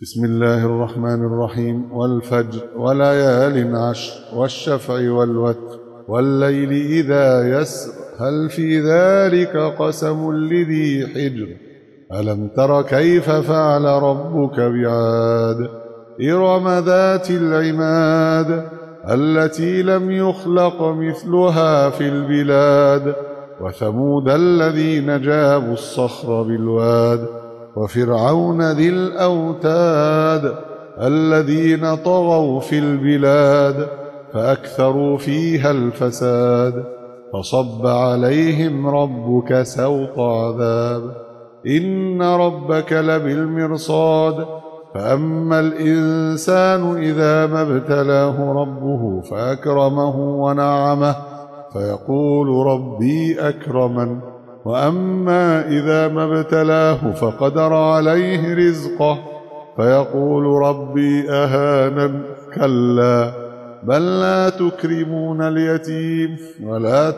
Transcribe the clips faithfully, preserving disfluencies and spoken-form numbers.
بسم الله الرحمن الرحيم. والفجر وليال عشر والشفع والوتر والليل إذا يسر هل في ذلك قسم لذي حجر ألم تر كيف فعل ربك بعاد إرم ذات العماد التي لم يخلق مثلها في البلاد وثمود الذين جابوا الصخر بالواد وفرعون ذي الأوتاد الذين طغوا في البلاد فأكثروا فيها الفساد فصب عليهم ربك سوط عذاب إن ربك لبالمرصاد فأما الإنسان إذا ما ابتلاه ربه فأكرمه ونعمه فيقول ربي أكرمن وأما إذا ما ابتلاه فقدر عليه رزقه فيقول ربي أهانن كلا بل لا تكرمون اليتيم ولا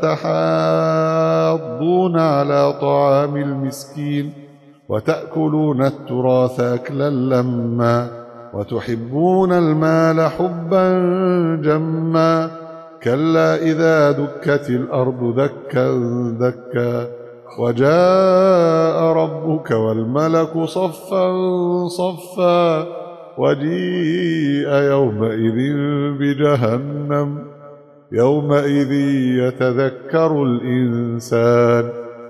تحاضون على طعام المسكين وتأكلون التراث أكلا لما وتحبون المال حبا جما كلا إذا دكت الأرض دكا دكا وجاء ربك والملك صفا صفا وجيء يومئذ بجهنم يومئذ يتذكر الإنسان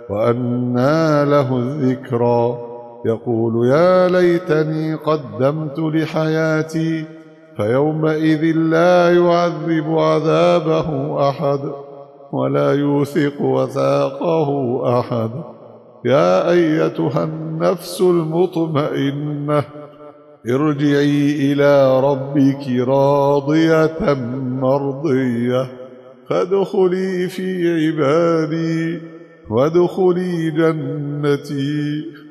وأنى له الذكرى يقول يا ليتني قدمت لحياتي فيومئذ لا يعذب عذابه أحد ولا يوثق وثاقه أحد يا أيتها النفس المطمئنة ارجعي إلى ربك راضية مرضية فادخلي في عبادي وادخلي جنتي.